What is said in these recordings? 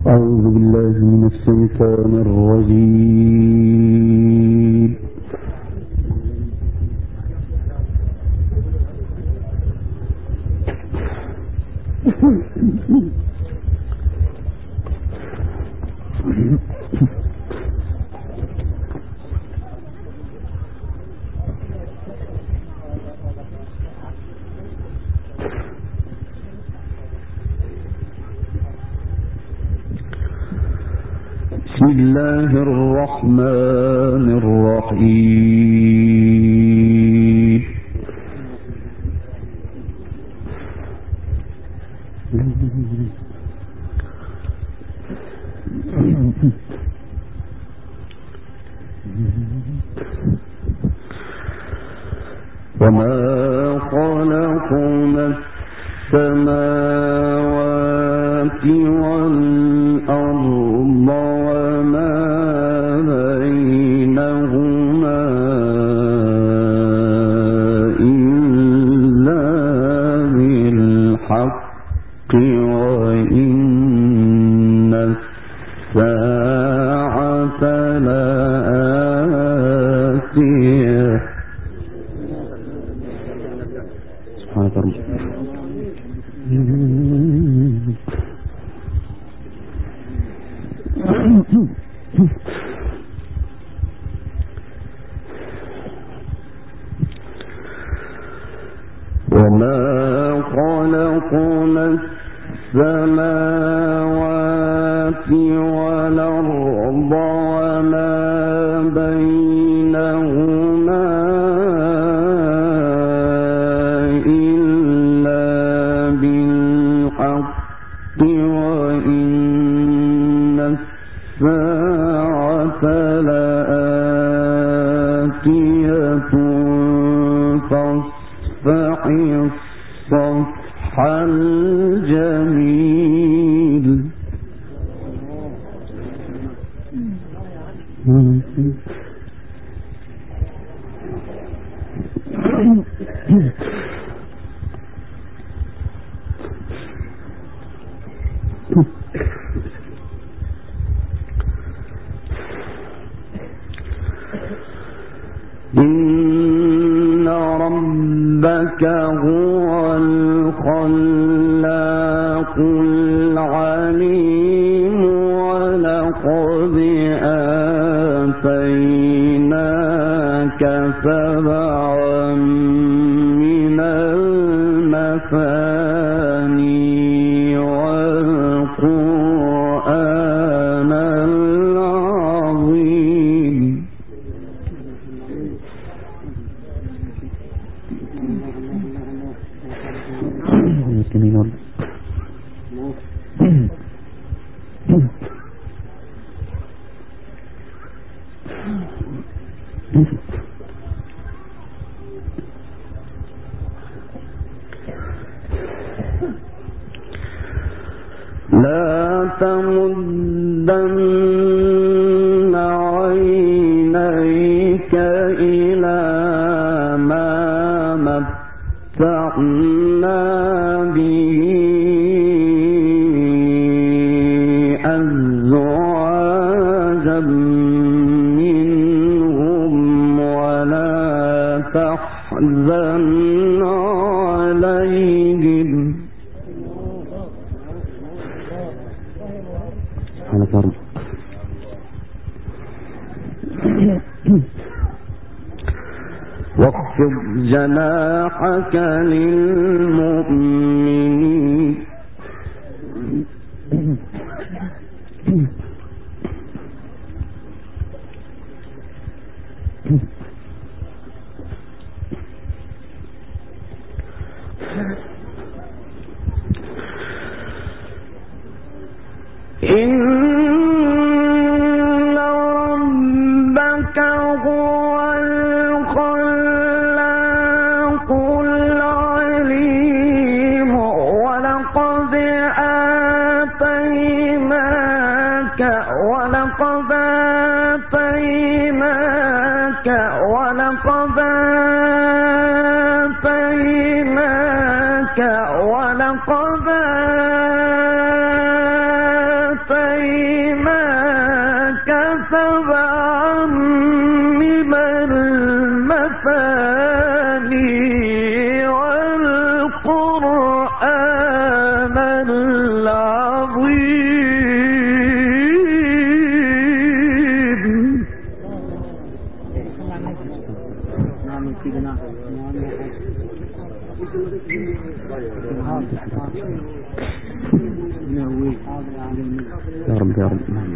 أعوذ بالله من الشيطان الرجيم. بسم الله الرحمن الرحيم. وما خلقنا السماوات والأرض وما بينهما إلا بالحق وإن الساعة لآتية. سبحانك رب. وما خلقنا السماوات والأرض وما بينهما إلا بالحق وإن الساعة لآتية فاصفح الصفح الجميل. إن ربك هو الخلاق العليم ولقد آتيناك سبعا من المثاني والقرآن العظيم. لا تمدن عينيك إلى ما متعنا به أزواجا منهم ولا تحزن عليهم. واخفض جناحك للمؤمنين. إن ربك هو الخلاق العليم ولقد آتيناك ولقد يا رب يا رب.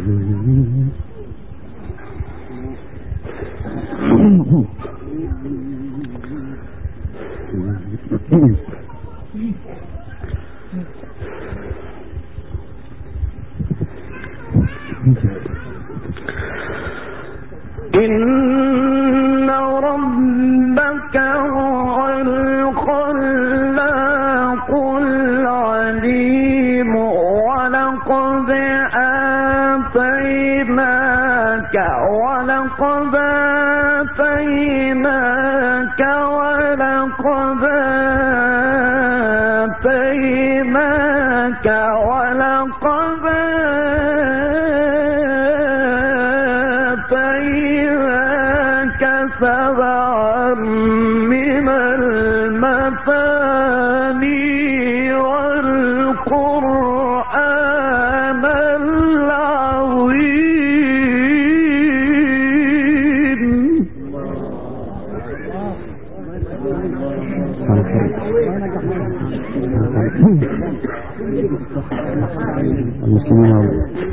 إن ربك هو الخلاق العليم ولقد آتيناك سبعا من المثاني والقرآن العظيم. المسلمين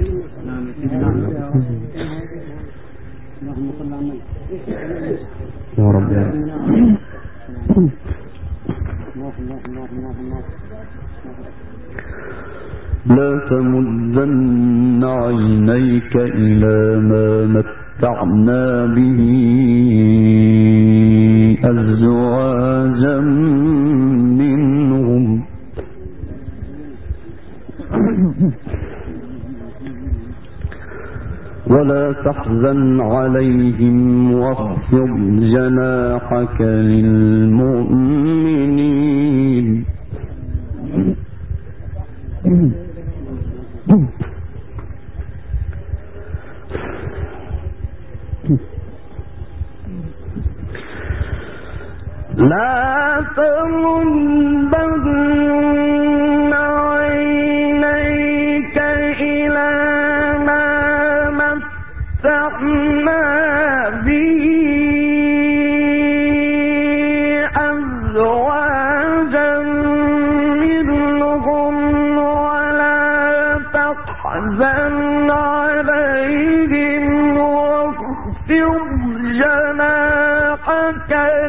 يا رب يا رب. لا تمدن عينيك إلى ما متعنا به أزواجا منهم ولا تحزن عليهم واخفض جناحك للمؤمنين. لا تمدن عينيك إلى ما متعنا به أزواجا منهم ولا تحزن عليهم واخفض جناحك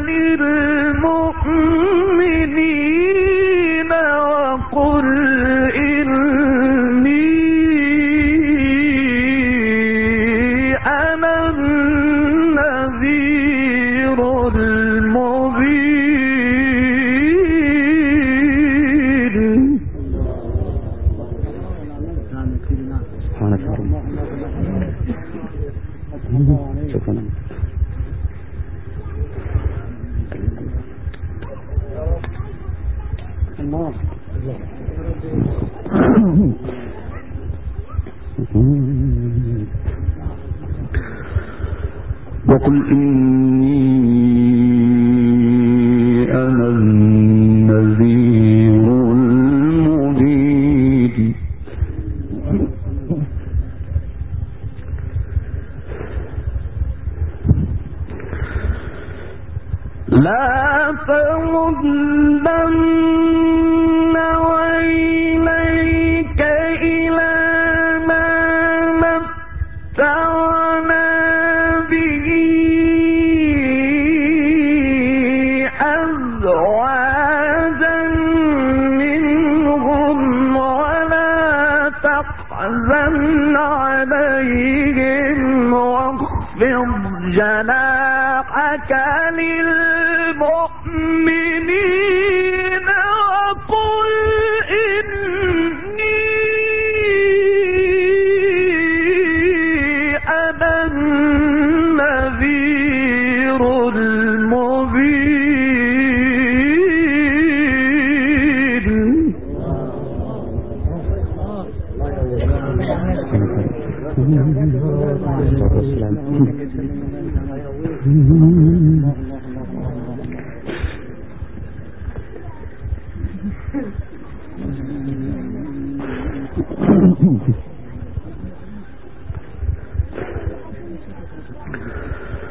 للمؤمنين وقل إني أنا النذير المبين. سبحانك يا رب. شكرا. وقل إني أنا النذير المبين. لا تمدن عينيك إلى ما متعنا به أزواجا منهم ولا تحزن عليهم واخفض جناحك للمؤمنين وقل إني أنا النذير المبين.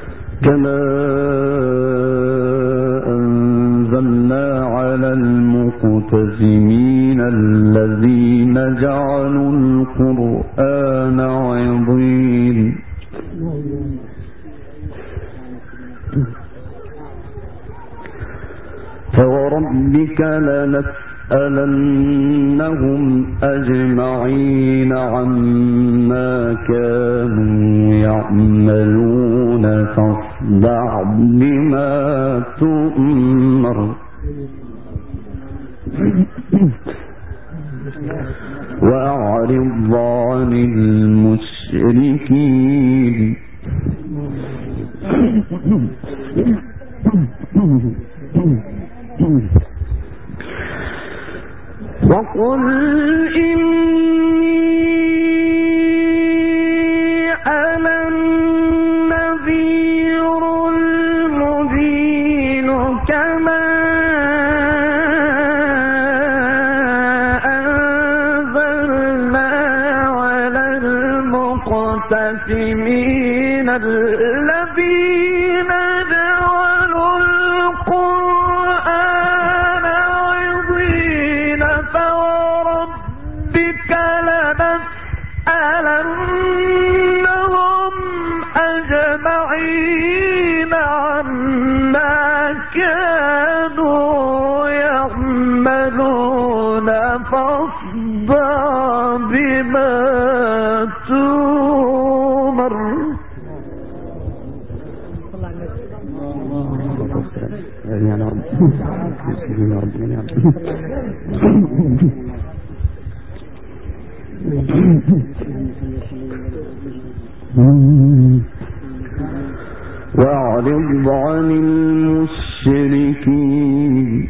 كما أنزلنا على المقتسمين المقتسمين الذين جعلوا القرآن عضين فوربك لنسألنهم أجمعين عما كانوا يعملون فاصدع بما تؤمر وأعرض عن المشركين وقل إني أنا النذير المبين كما أنزلنا على المقتسمين الذين جعلوا القرآن عضين فوربك لنسألنهم أجمعين عما كانوا يعملون فاصدع بما تؤمر وأعرض عن المشركين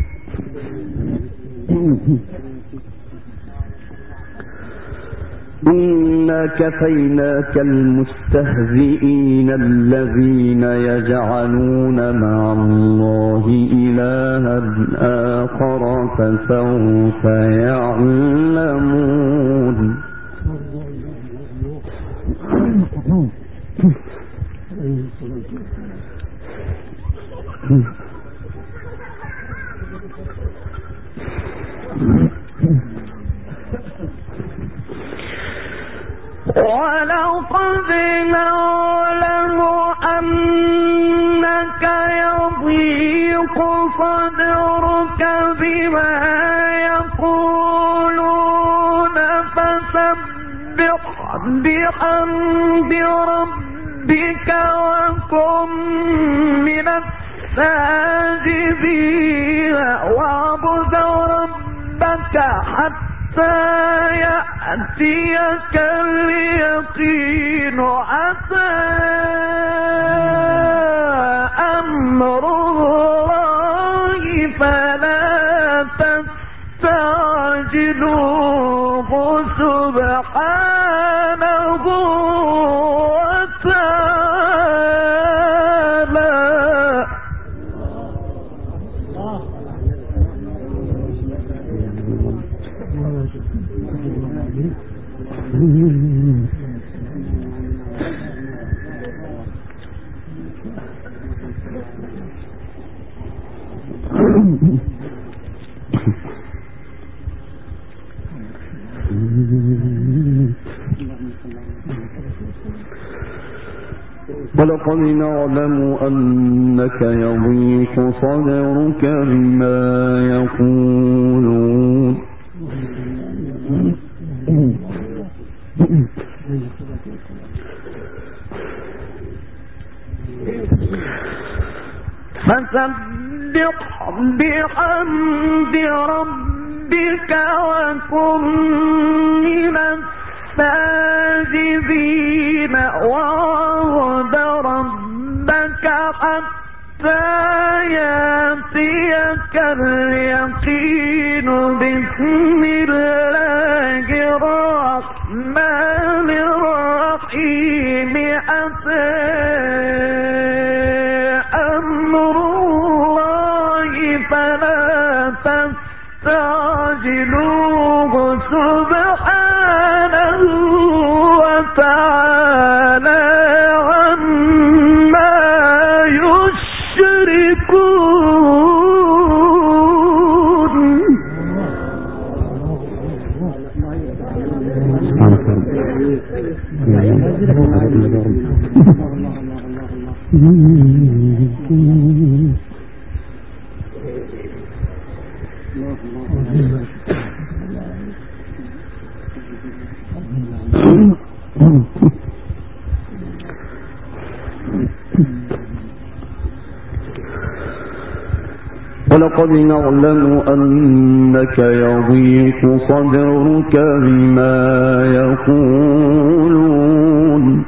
إنا كفيناك المستهزئين الذين يجعلون مع الله إلها آخر فسوف يعلمون ولقد نعلم أنك يضيق صدرك بما يقولون فسبح بحمد ربك وكن من الساجدين واعبد ربك حتى يأتيك اليقين أتى أمر الله فلا تستعجلوه سبحانه وتعالى. ولقد نعلم أنك يضيق صدرك بما يقولون فسبح بحمد ربك وكن من الساجدين واعبد ربك حتى يأتيك اليقين. بسم الله الرحمن الرحيم. أتى أمر الله فلا تستعجلوه سبحانه وتعالى عما يشركون. ولقد نعلم أنك يضيق صدرك بما يقولون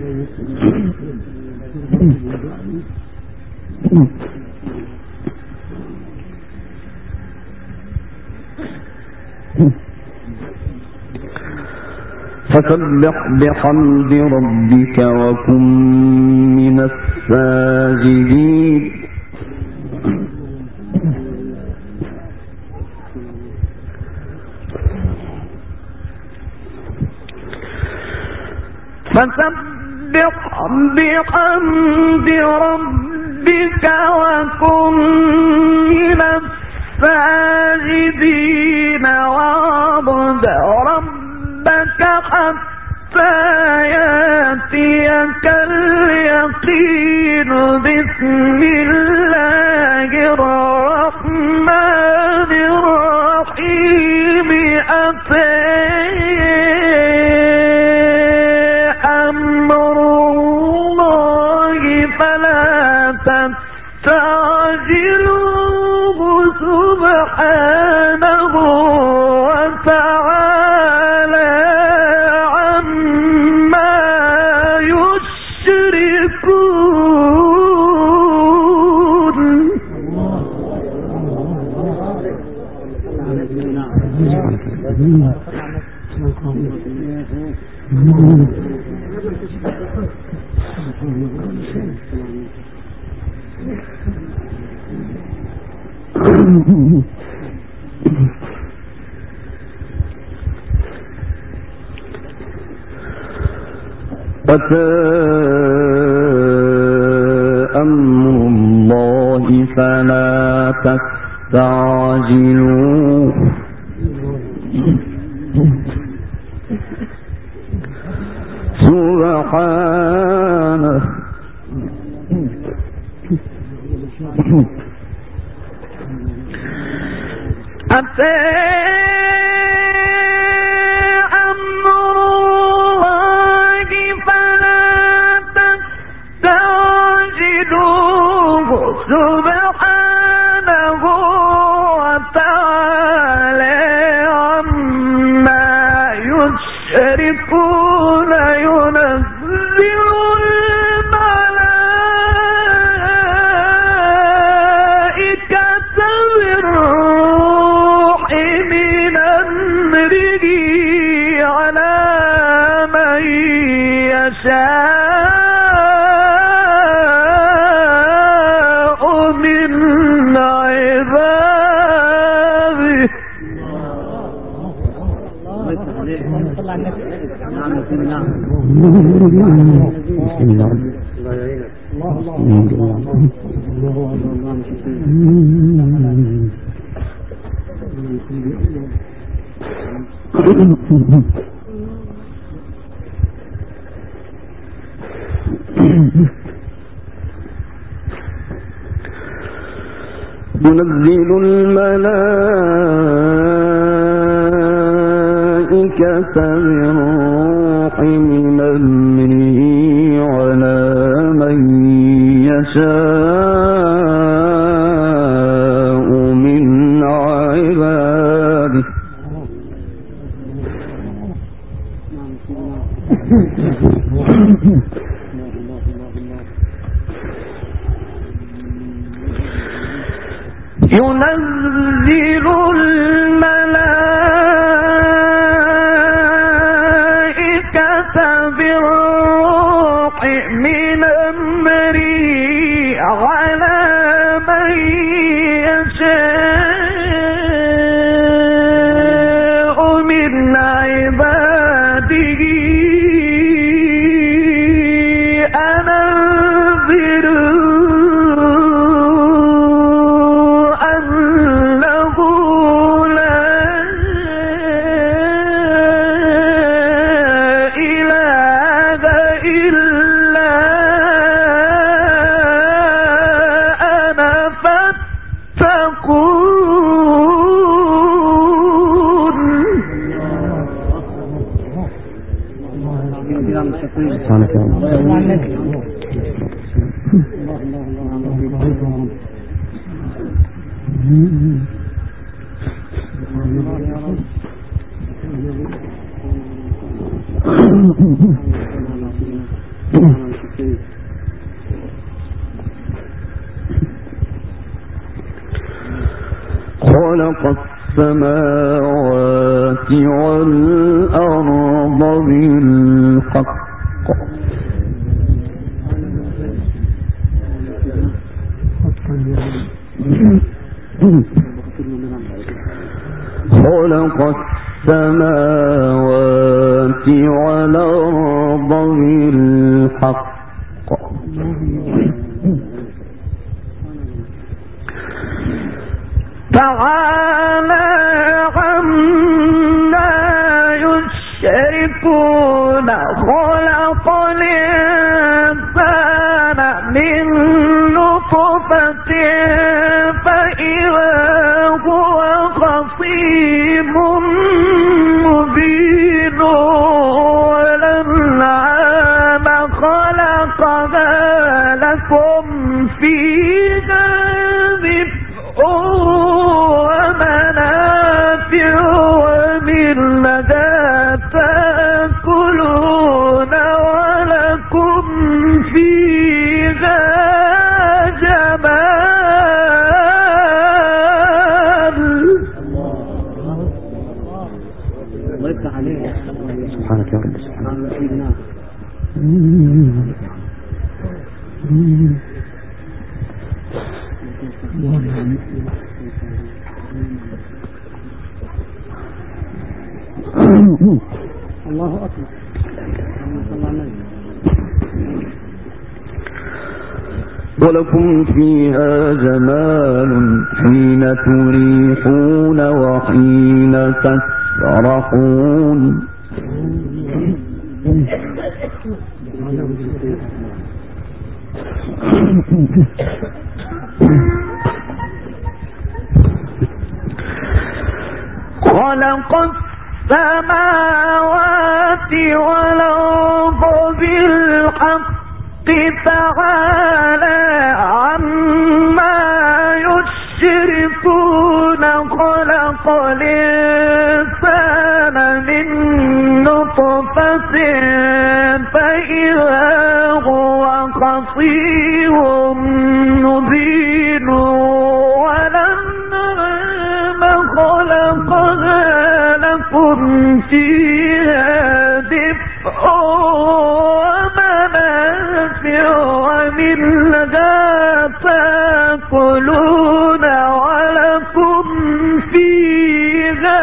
فسبح بحمد ربك وكن من الساجدين فسبح بحمد ربك وكن من الساجدين واعبد ربك حتى يأتيك اليقين بسم الله الرحمن الرحيم أتى أمر الله فلا تستعجلوه سبحانه وتعالى عما يشركون. أتى أمر الله فلا تستعجلوه سبحانه أتى أمر الله فلا تستعجلوه سبحانه وتعالى عما يشركون. ينزل الملائكة بالروح من أمره على من يشاء من عباده. ينزل الملائكة بالروح من أمره على من يشاء من عباده ينزل الملائكة بالروح من أمره على من يشاء من عباده أن أنذروا سبحانك يا رب. خلق السماوات والأرض بالحق خلق السماوات والأرض بالحق تعالى عما يشركون خلق الإنسان من نطفة فإذا هو خصيم مبين والأنعام خلقها لكم فيها دفء ومنافع ومنها تأكلون ولكم فيها جمال. سبحانك يا رب. سبحانك. الله أكبر. ولكم فيها جمال حين تريحون وحين تسرحون خلق السماوات والأرض بالحق تعالى عما يشركون خلق الإنسان من نطفة فإذا هو خصيم مبين والأنعام خلقها لكم فيها دفء ومنافع ومنها تأكلون ولكم فيها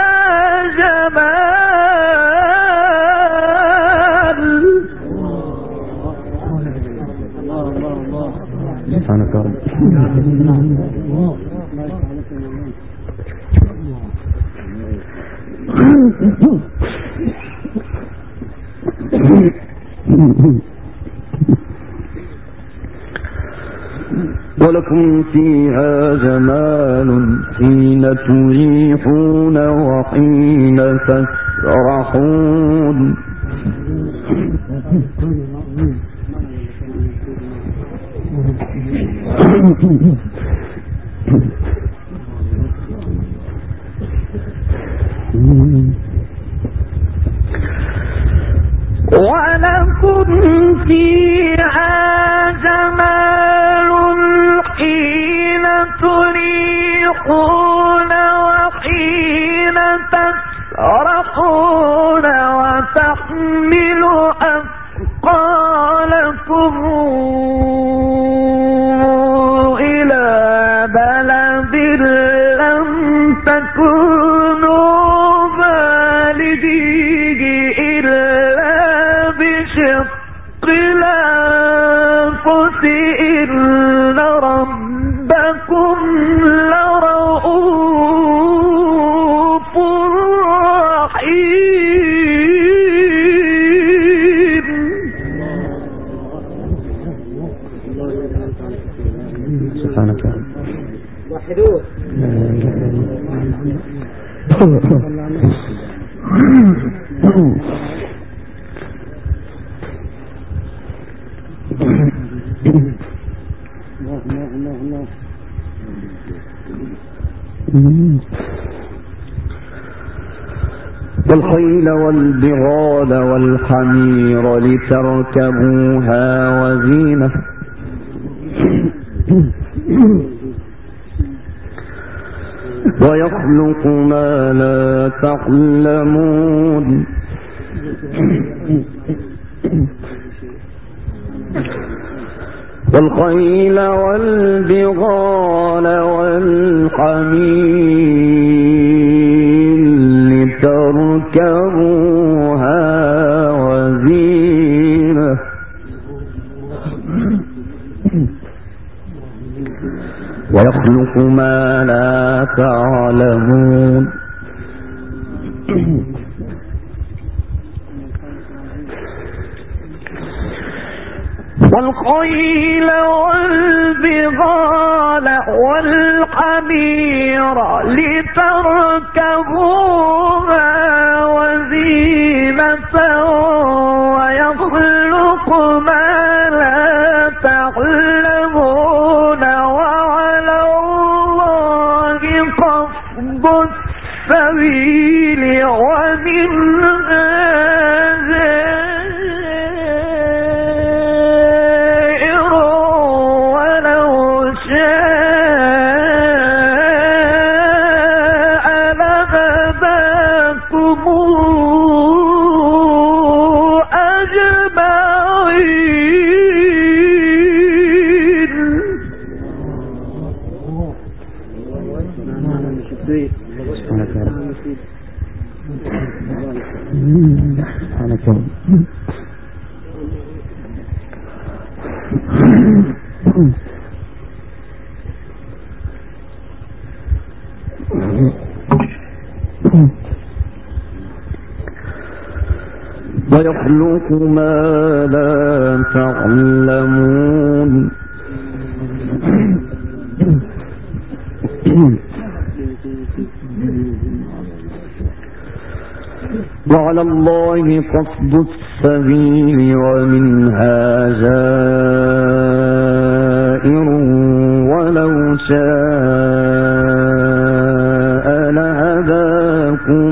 جمال. سبحانك يا رب. ولكم فيها جمال حين تريحون وحين تسرحون ولكم فيها جمال حين تريحون وحين تسرحون وتحمل أثقالكم إلى بلد لم تكونوا بالغيه إلا بشق الأنفس إن ربكم لرؤوف رحيم. والخيل والبغال والحمير لتركبوها وزينة ويخلق ما لا تعلمون والخيل والبغال والحمير لتركبوها وزينة ويخلق ما لا تعلمون والخيل والبغال والحمير لتركبوها وزينة ويخلق ما لا تعلمون وعلى الله قصد السبيل ومنها ويخلق ما لا تعلمون وعلى الله قصد السبيل ومنها جائر ولو شاء لهداكم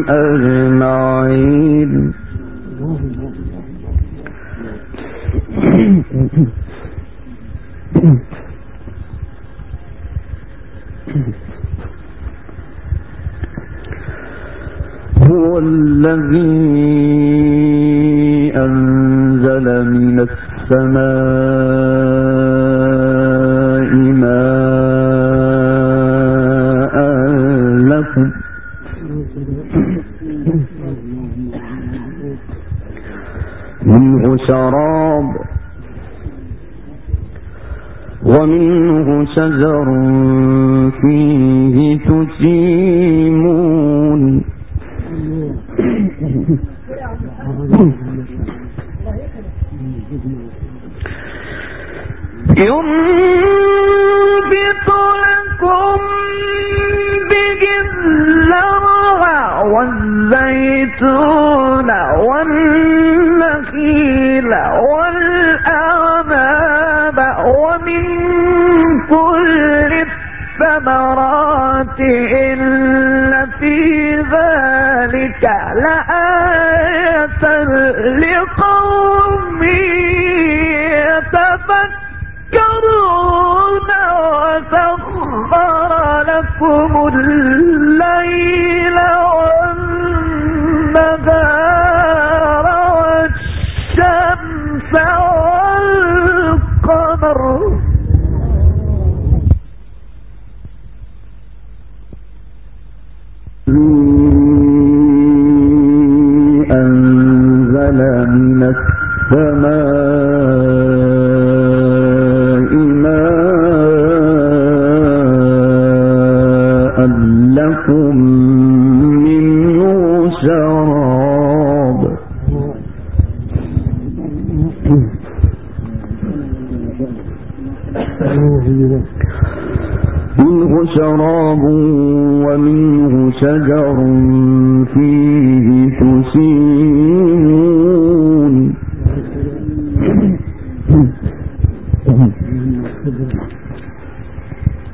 أجمعين هو الذي أنزل من السماء ماء لكم منه شراب ومنه شجر فيه تسيمون ينبت لكم به الزرع والزيتون والنخيل والأعناب ومن كل الثمرات إن في ذلك لآية لقوم يتفكرون وسخر لكم الليل والنهار والشمس والقمر أنزل من السماء ماء لكم منه شراب منه شراب ومنه شجر فيه تسيمون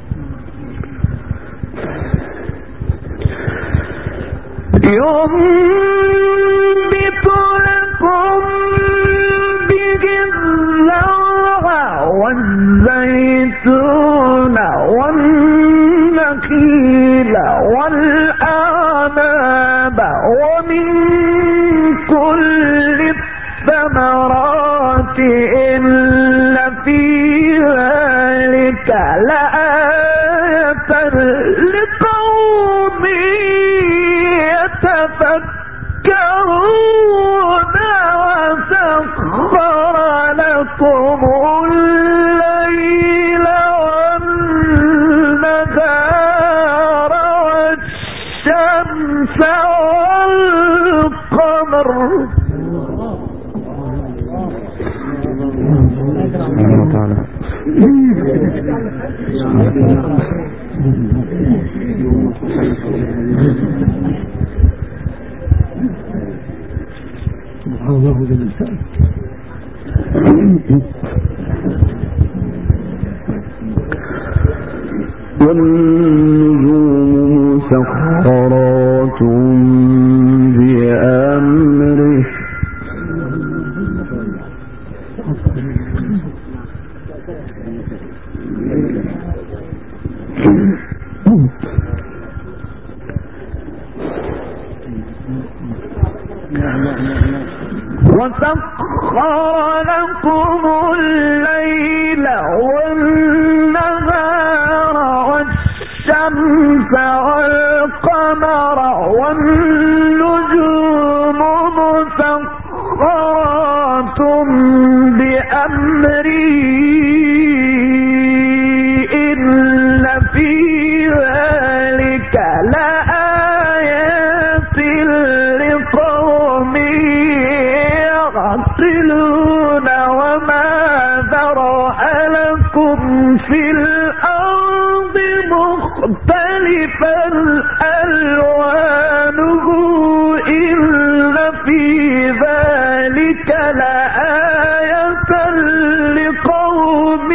يوم إن في ذلك لآية لقوم يتفكرون وسخر لكم الليل والنهار والشمس والقمر والنجوم مسخرات بأمره وسخر لكم الليل والنهار والشمس والقمر والنجوم مسخرات بأمره إن في ذلك لآيات لقوم يعقلون وما ذرأ لكم في الأرض مختلفا ألوانه إن في ذلك لآية لقوم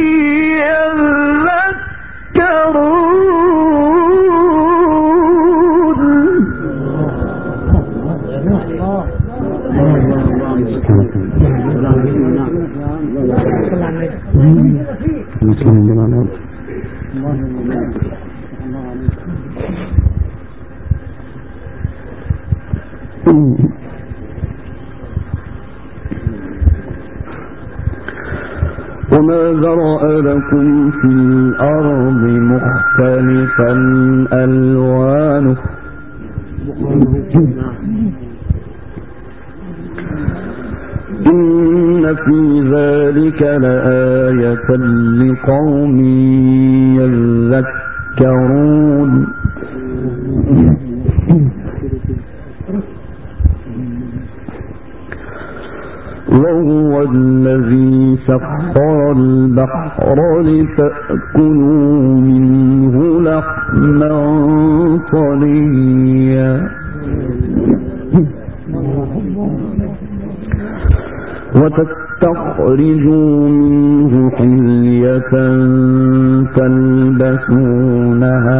وما ذرأ لكم في الأرض مختلفا ألوانه إن في ذلك لآية لقوم يذكرون وهو الذي سخر البحر لتأكلوا منه لحما طريا وتستخرجوا منه حلية تلبسونها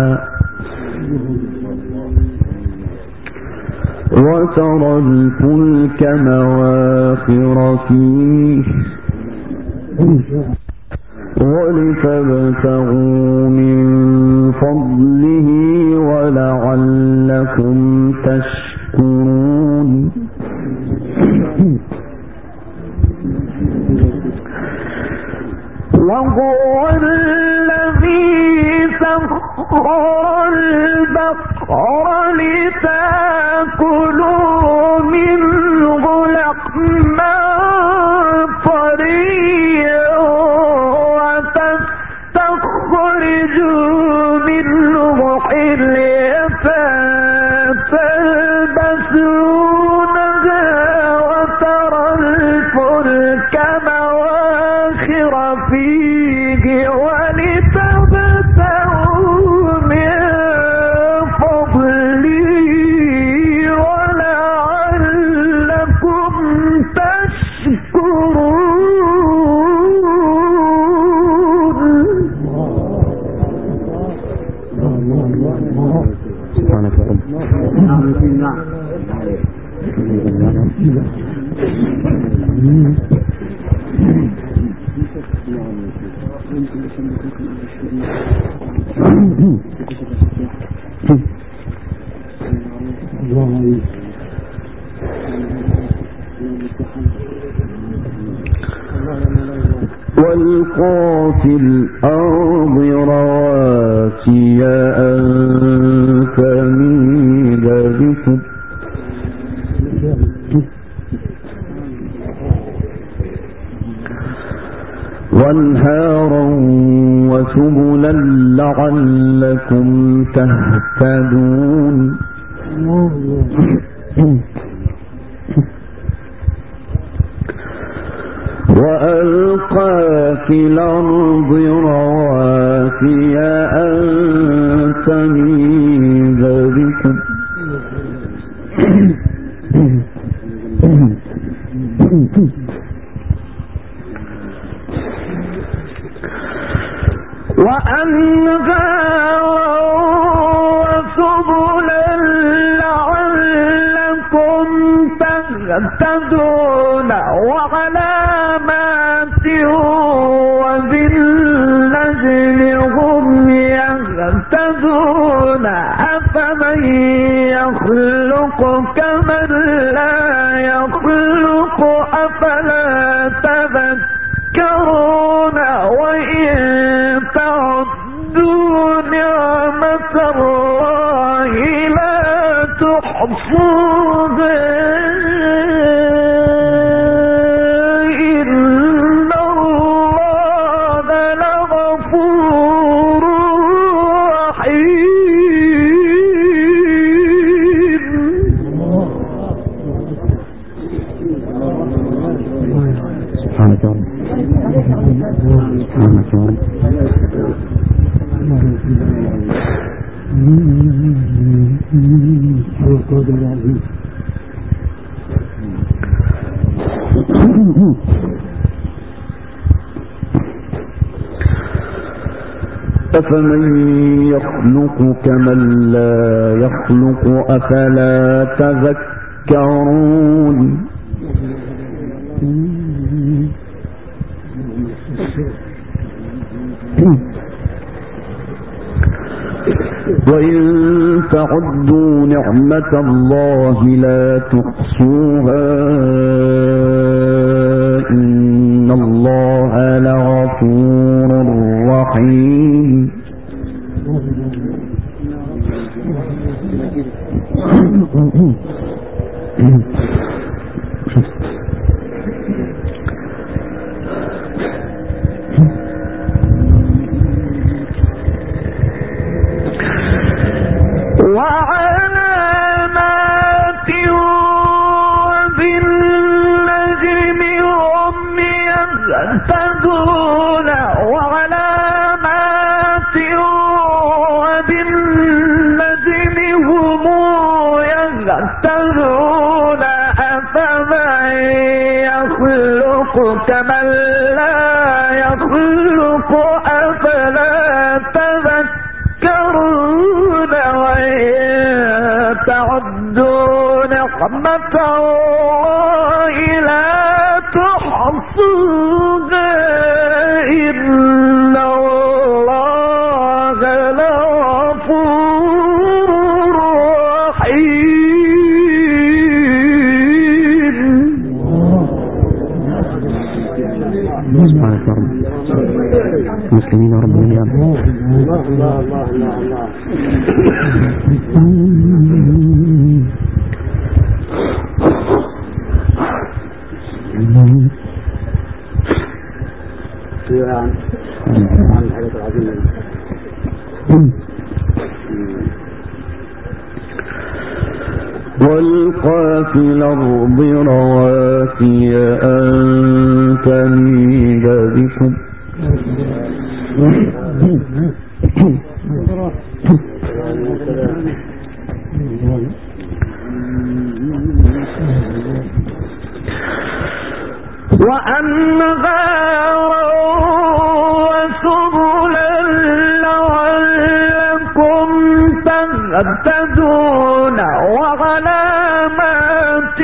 وترى الفلك مواخر فيه ولتبتغوا من فضله ولعلكم تشكرون وهو الذي سخر البحر لتأكلوا منه لحما طريا وتستخرجوا منه حلية تلبسونها وترى الفلك مواخر فيه ولتبتغوا من فضله ولعلكم تشكرون. سبحانك يا رب. وألقى في الأرض رواسي أن تميد بكم وانهارا وسبلا لعلكم تهتدون وألقى في الأرض رواسي أن تميد بكم وأنهارا وسبلا لعلكم تهتدون وعلامات وبالنجم هم يهتدون أفمن يخلق كمن لا يخلق أفلا تذكرون وإن تعدوا نعمة الله لا تحصوها إن الله لغفور رحيم. سبحانك يا رب. سبحانك يا رب. أفمن يخلق كمن لا يخلق أفلا تذكرون وإن تعدوا نعمة الله لا تحصوها إن الله لغفور رحيم. وعلامات وبالنجم هم يهتدون وعلامات وبالنجم هم يهتدون أفمن يخلق كمن لا يخلق أفلا تذكرون وإن تعدوا نعمة الله لا تحصوها إن الله لغفور رحيم. سبحانك يا رب. المسلمين يا رب جميعا. الله الله الله الله عن الحدث العظيم. وألقى في الأرض رواسي أن تميد بكم وأنهارا وسبلا لعلكم تهتدون وعلامات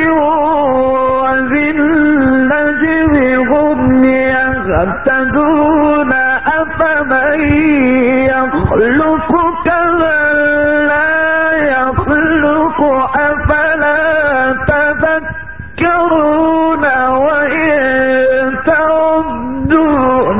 وبالنجم هم يهتدون أفمن يخلق كمن لا يخلق أفلا تذكرون وإن تعدوا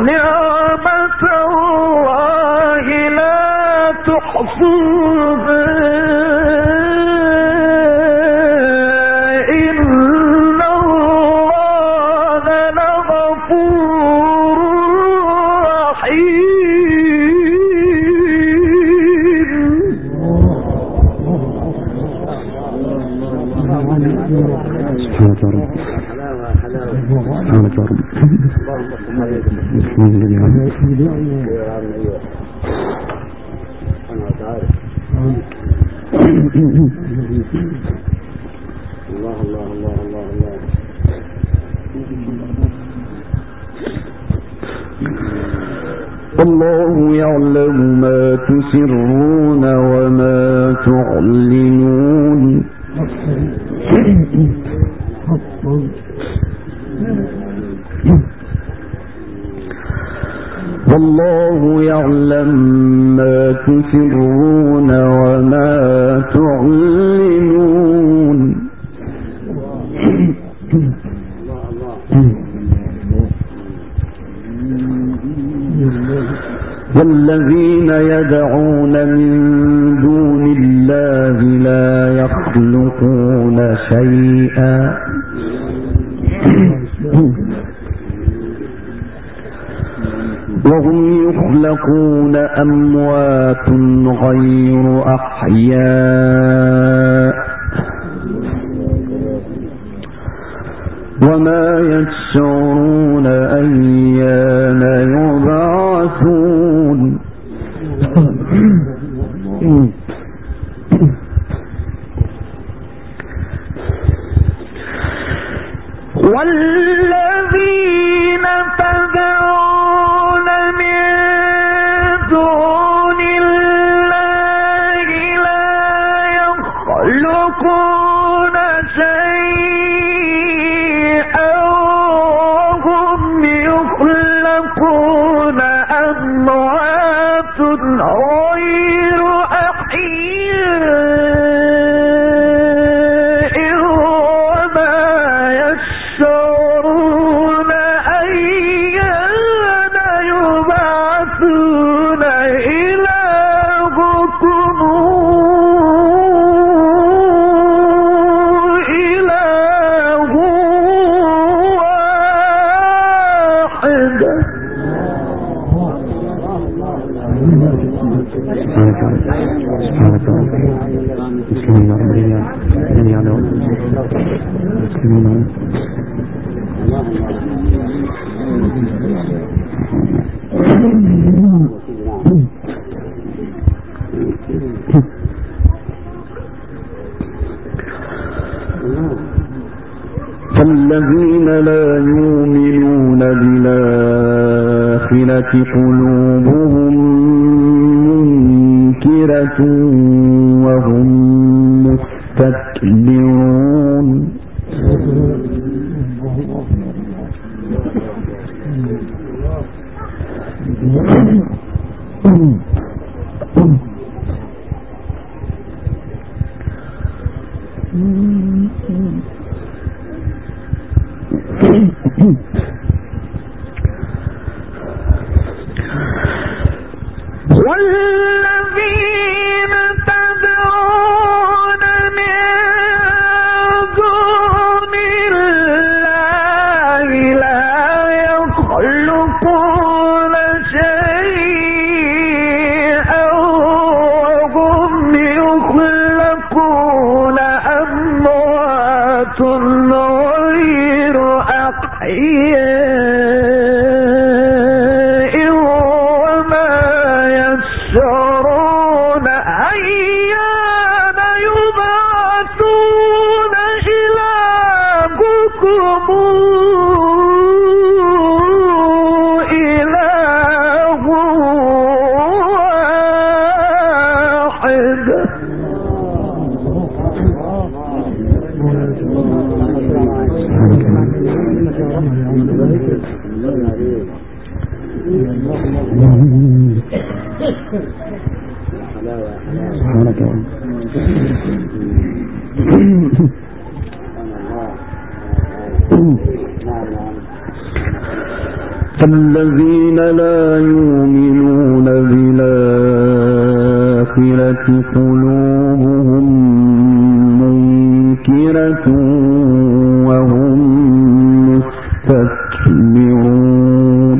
سبحانك يا رب. المسلمين جميعا. الله الله الله الله الله. الله يعلم ما تسرون وما تعلنون. والله يعلم ما تسرون وما تعلنون. والذين يدعون من دون الله لا يخلقون شيئا وهم يخلقون أموات غير أحياء وما يشعرون أيان يبعثون. والذين تدعون من دون الله لا يخلقون شيئا وهم يخلقون أموات غير أحياء وما يشعرون أيان يبعثون. إلهكم إله واحد. سبحانك رب. المسلمين رب جميعا. المسلمين. فالذين لا يؤمنون بالآخرة قلوبهم منكرة وهم مستكبرون. والذين تدعون من دون الله لا يخلقون شيئا وهم يخلقون أموات غير أحياء وما يشعرون أيان يبعثون. إلهكم إله واحد. سبحانك يا رب. فالذين لا يؤمنون بالآخرة قلوبهم منكرة وهم مستكبرون.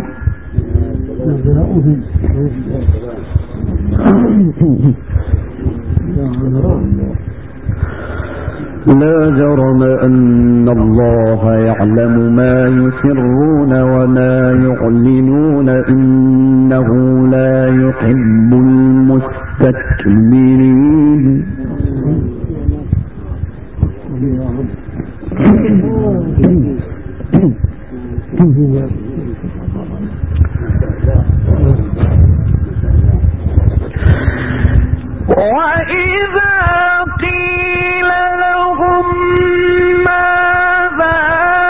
لا جرم جرم أن الله يعلم ما يسرون وما يعلنون إنه لا يحب المستكبرين. وإذا قيل لهم ماذا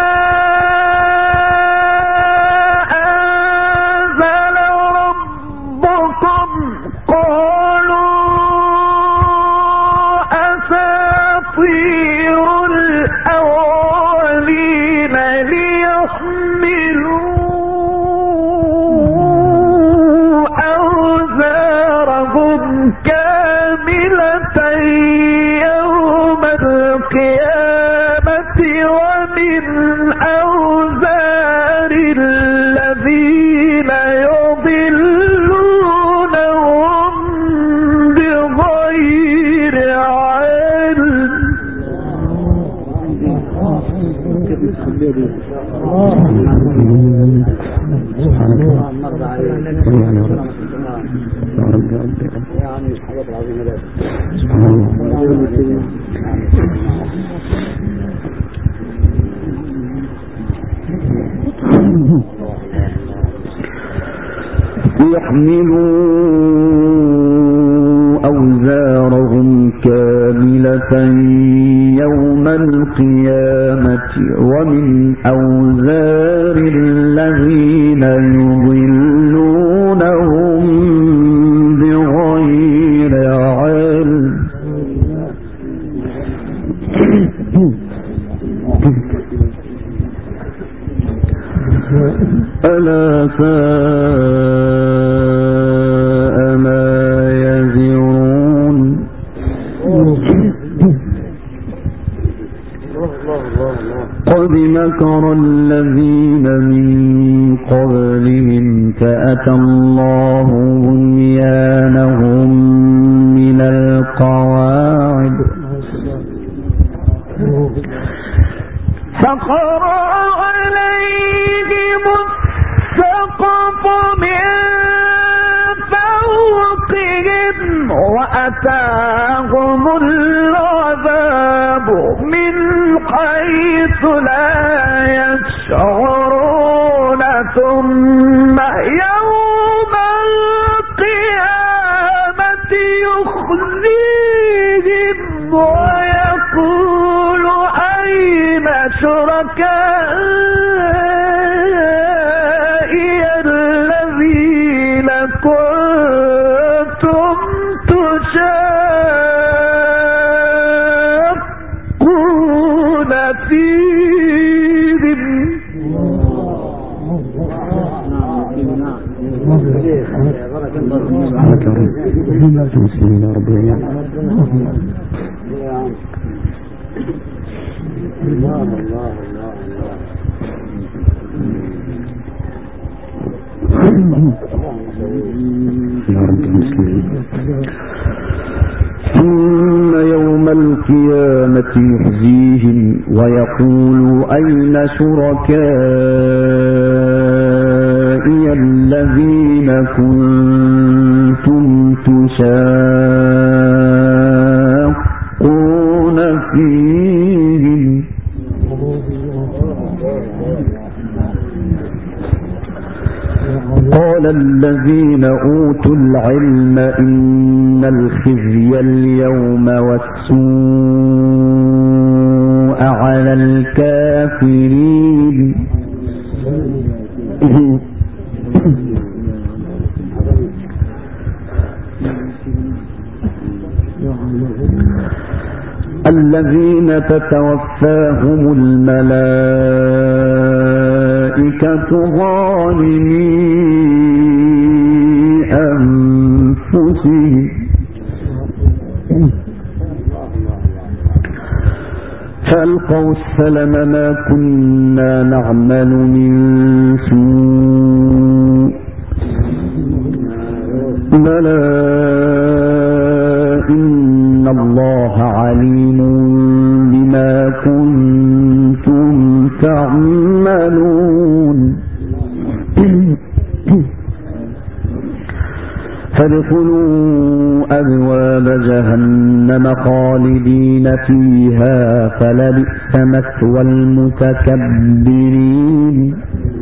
أنزل ربكم قالوا أساطير الأولين ليحملوا أوزارهم كاملة يوم القيامة ومن أوزار الذين يضلونهم بغير علم. يحملوا أوزارهم كاملة يوم القيامة ومن أوزار الذين يضلونهم بغير علم. ألا ساء ما يزرون. قد مكر الذين من قبلهم فأتى الله بنيانهم من القواعد فخر عليهم السقف من فوقهم وأتاهم العذاب من حيث لا يشعرون ثم يوم القيامة يخزيهم ويقول أين شركائي الذين كنتم تشاقون فيهم. المسلمين يا رب العالمين. يا رب المسلمين. ثم يوم القيامة يخزيهم ويقول أين شركائي الذين كنتم تشاقون فيهم. قال الذين أوتوا العلم إن الخزي اليوم والسوء على الكافرين. الذين تتوفاهم الملائكة ظالمي أنفسهم فألقوا السلم ما كنا نعمل من سوء بلى إن الله عليم بما كنتم ادخلوا أبواب جهنم خالدين فيها فلبئس مثوى المتكبرين.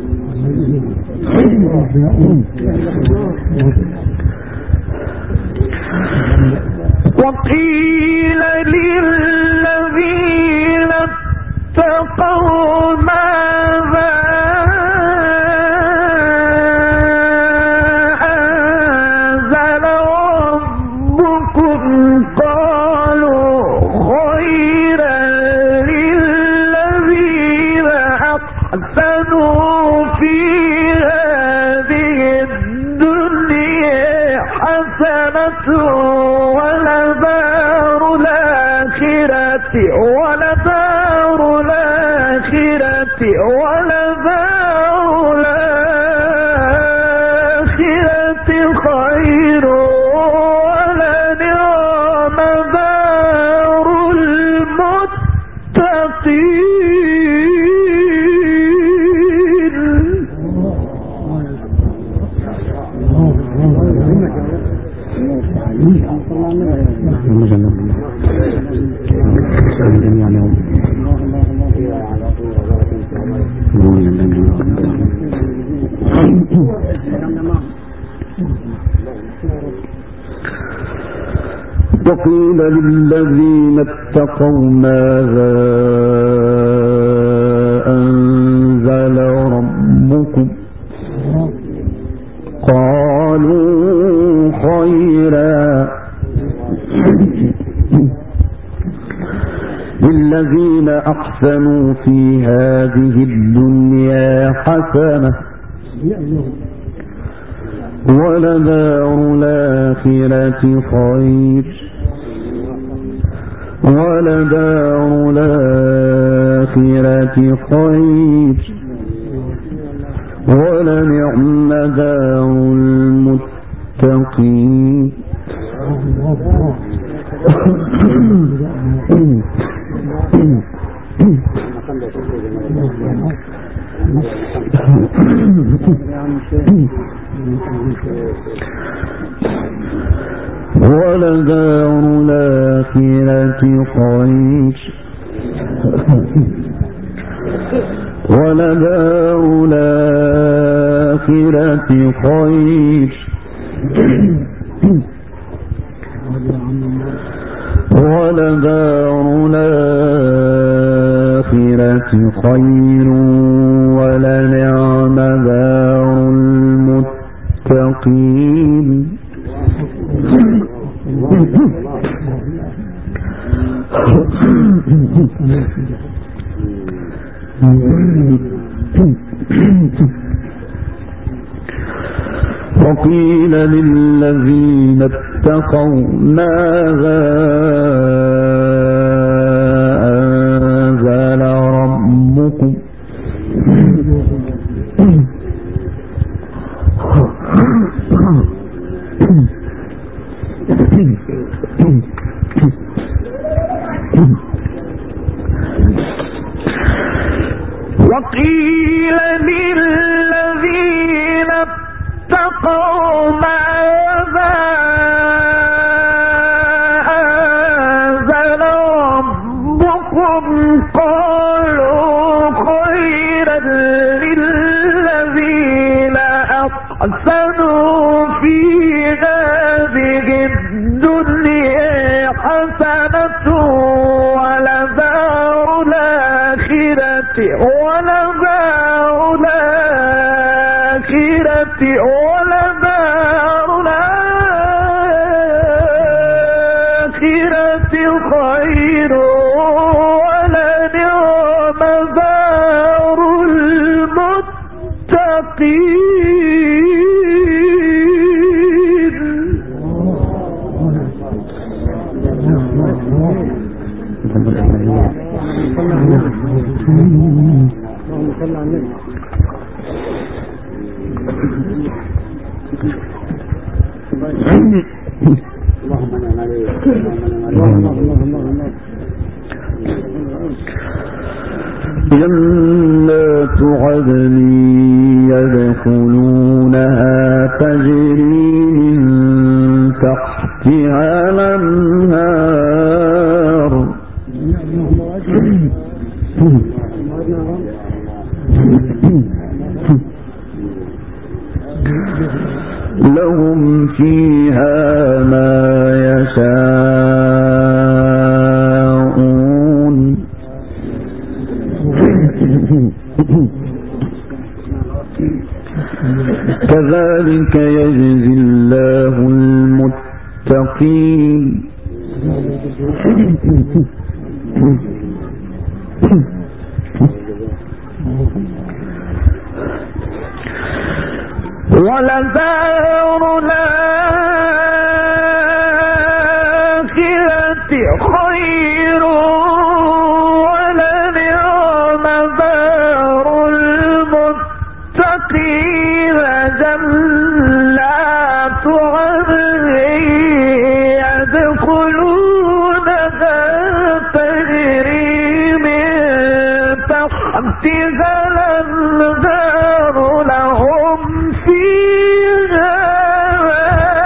وقيل للذين اتقوا ماذا أنزل ربكم قالوا خيرا للذين أحسنوا في هذه الدنيا حسنة ولدار الآخرة خير ولنعم دار وقيل للذين اتقوا ماذا أنزل ربكم قالوا خيرا للذين أحسنوا في هذه الدنيا حسنة ولدار الآخرة خير ولنعم دار المتقين. ولدار الآخرة خير ولدار الآخرة خير ولنعم دار المتقين. وقيل للذين اتقوا ماذا أنزل ربكم وقيل للذين اتقوا ماذا أنزل ربكم قالوا خيرا للذين أحسنوا في هذه الدنيا حسنة ولدار الآخرة خير ولنعم دار المتقين. جنات عدن يدخلونها تجري من تحتها الأنهار لهم فيها ما يشاءون كذلك يجزي الله المتقين ولدار الآخرة خير ولنعم دار المتقين جنات عدن يدخلونها تجري من تحتها الأنهار لهم فيها ما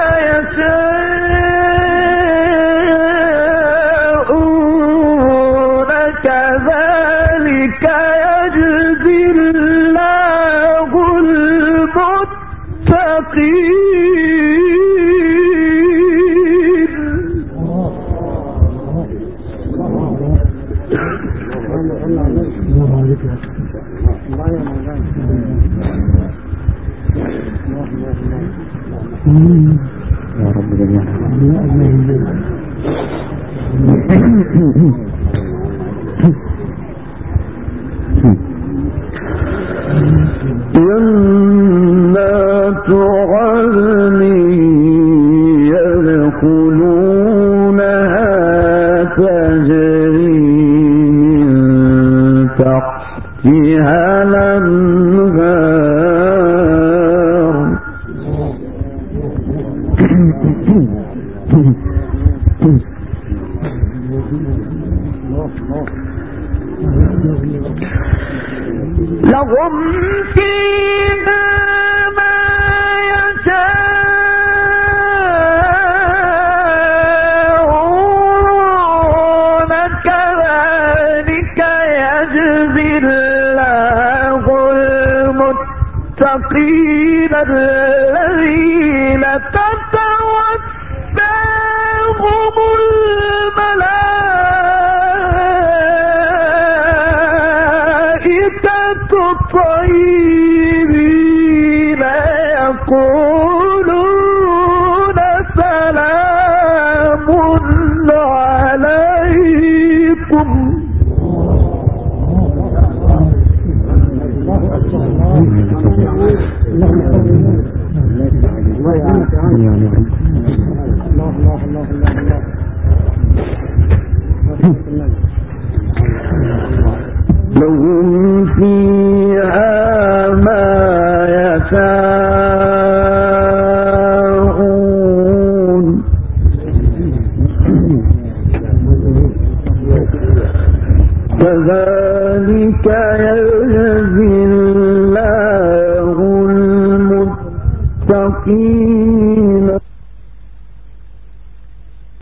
يشاءون كذلك يجزي الله يا رب جميعا. جنات عدن يدخلونها تجري من تحتها الأنهار لهم فيها ما يشاءون كذلك يجزي الله المتقين الذين تتوفاهم الملائكة طيبين يقولون سلام عليكم لهم فيها ما يشاءون كذلك يجزي الله المتقين